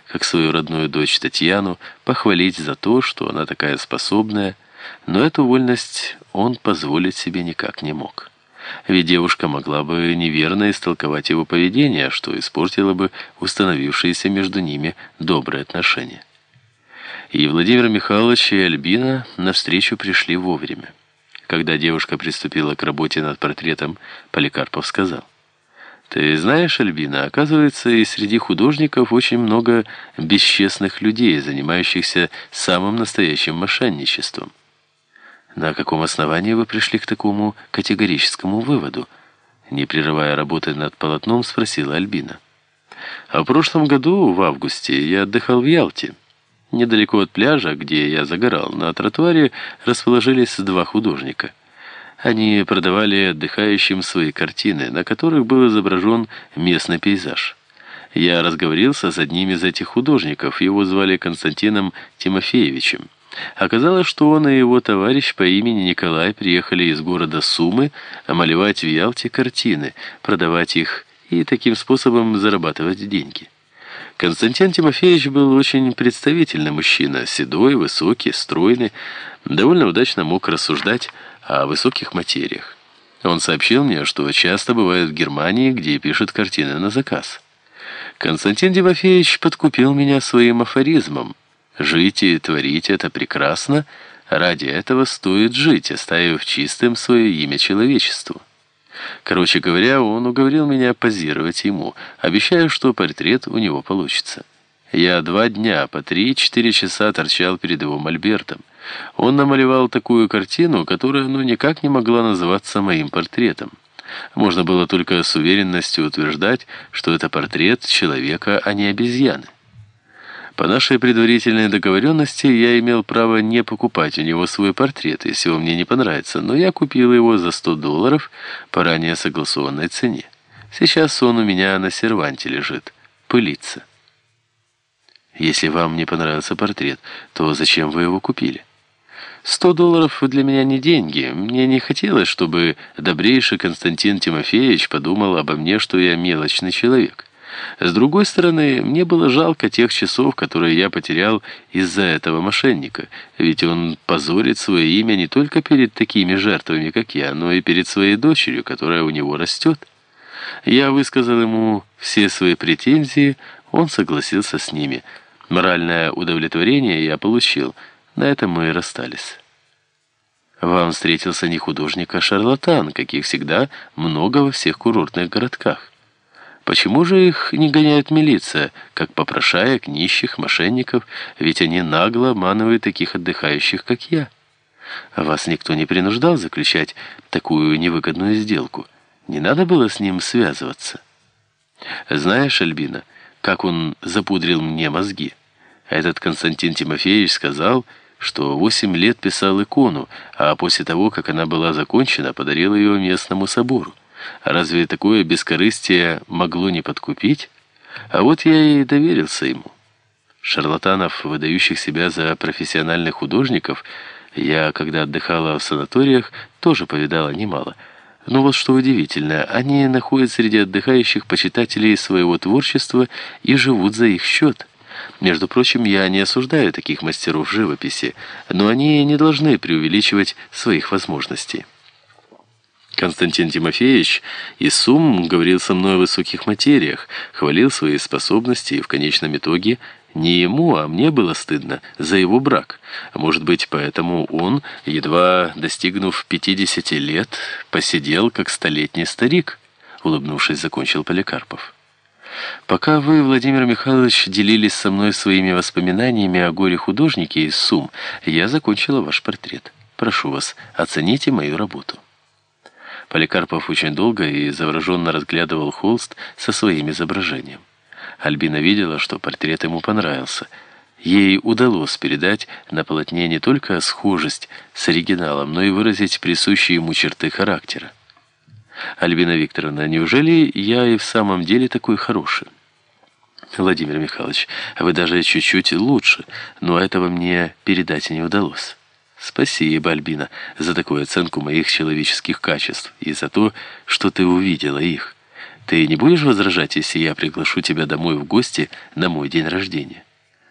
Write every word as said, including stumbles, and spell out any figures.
как свою родную дочь Татьяну, похвалить за то, что она такая способная, но эту вольность он позволить себе никак не мог. Ведь девушка могла бы неверно истолковать его поведение, что испортило бы установившиеся между ними добрые отношения. И Владимир Михайлович и Альбина навстречу пришли вовремя. Когда девушка приступила к работе над портретом, Поликарпов сказал: «Ты знаешь, Альбина, оказывается, и среди художников очень много бесчестных людей, занимающихся самым настоящим мошенничеством». «На каком основании вы пришли к такому категорическому выводу?» Не прерывая работы над полотном, спросила Альбина. «А в прошлом году, в августе, я отдыхал в Ялте. Недалеко от пляжа, где я загорал, на тротуаре расположились два художника. Они продавали отдыхающим свои картины, на которых был изображен местный пейзаж. Я разговорился с одним из этих художников, его звали Константином Тимофеевичем. Оказалось, что он и его товарищ по имени Николай приехали из города Сумы малевать в Ялте картины, продавать их и таким способом зарабатывать деньги. Константин Тимофеевич был очень представительный мужчина, седой, высокий, стройный, довольно удачно мог рассуждать о высоких материях. Он сообщил мне, что часто бывает в Германии, где пишет картины на заказ. Константин Тимофеевич подкупил меня своим афоризмом: «Жить и творить — это прекрасно, ради этого стоит жить, оставив чистым свое имя человечеству». Короче говоря, он уговорил меня позировать ему, обещая, что портрет у него получится. Я два дня по три-четыре часа торчал перед его мольбертом. Он намалевал такую картину, которая ну никак не могла называться моим портретом. Можно было только с уверенностью утверждать, что это портрет человека, а не обезьяны. По нашей предварительной договоренности я имел право не покупать у него свой портрет, если он мне не понравится, но я купил его за сто долларов по ранее согласованной цене. Сейчас он у меня на серванте лежит, пылится. Если вам не понравился портрет, то зачем вы его купили? Сто долларов для меня не деньги. Мне не хотелось, чтобы добрейший Константин Тимофеевич подумал обо мне, что я мелочный человек. С другой стороны, мне было жалко тех часов, которые я потерял из-за этого мошенника, ведь он позорит свое имя не только перед такими жертвами, как я, но и перед своей дочерью, которая у него растет. Я высказал ему все свои претензии, он согласился с ними. Моральное удовлетворение я получил, на этом мы и расстались. Вам встретился не художник, а шарлатан, каких всегда много во всех курортных городках. Почему же их не гоняет милиция, как попрошаек, нищих, мошенников, ведь они нагло обманывают таких отдыхающих, как я? Вас никто не принуждал заключать такую невыгодную сделку. Не надо было с ним связываться. Знаешь, Альбина, как он запудрил мне мозги? Этот Константин Тимофеевич сказал, что восемь лет писал икону, а после того, как она была закончена, подарил ее местному собору. А разве такое бескорыстие могло не подкупить? А вот я и доверился ему. Шарлатанов, выдающих себя за профессиональных художников, я, когда отдыхала в санаториях, тоже повидала немало. Но вот что удивительно, они находят среди отдыхающих почитателей своего творчества и живут за их счет. Между прочим, я не осуждаю таких мастеров живописи, но они не должны преувеличивать своих возможностей. Константин Тимофеевич из Сум говорил со мной о высоких материях, хвалил свои способности, и в конечном итоге не ему, а мне было стыдно за его брак. Может быть, поэтому он, едва достигнув пятидесяти лет, посидел, как столетний старик, улыбнувшись, закончил Поликарпов. Пока вы, Владимир Михайлович, делились со мной своими воспоминаниями о горе-художнике из Сум, я закончила ваш портрет. Прошу вас, оцените мою работу. Поликарпов очень долго и завороженно разглядывал холст со своим изображением. Альбина видела, что портрет ему понравился. Ей удалось передать на полотне не только схожесть с оригиналом, но и выразить присущие ему черты характера. «Альбина Викторовна, неужели я и в самом деле такой хороший?» «Владимир Михайлович, вы даже чуть-чуть лучше, но этого мне передать и не удалось». «Спасибо, Альбина, за такую оценку моих человеческих качеств и за то, что ты увидела их. Ты не будешь возражать, если я приглашу тебя домой в гости на мой день рождения?»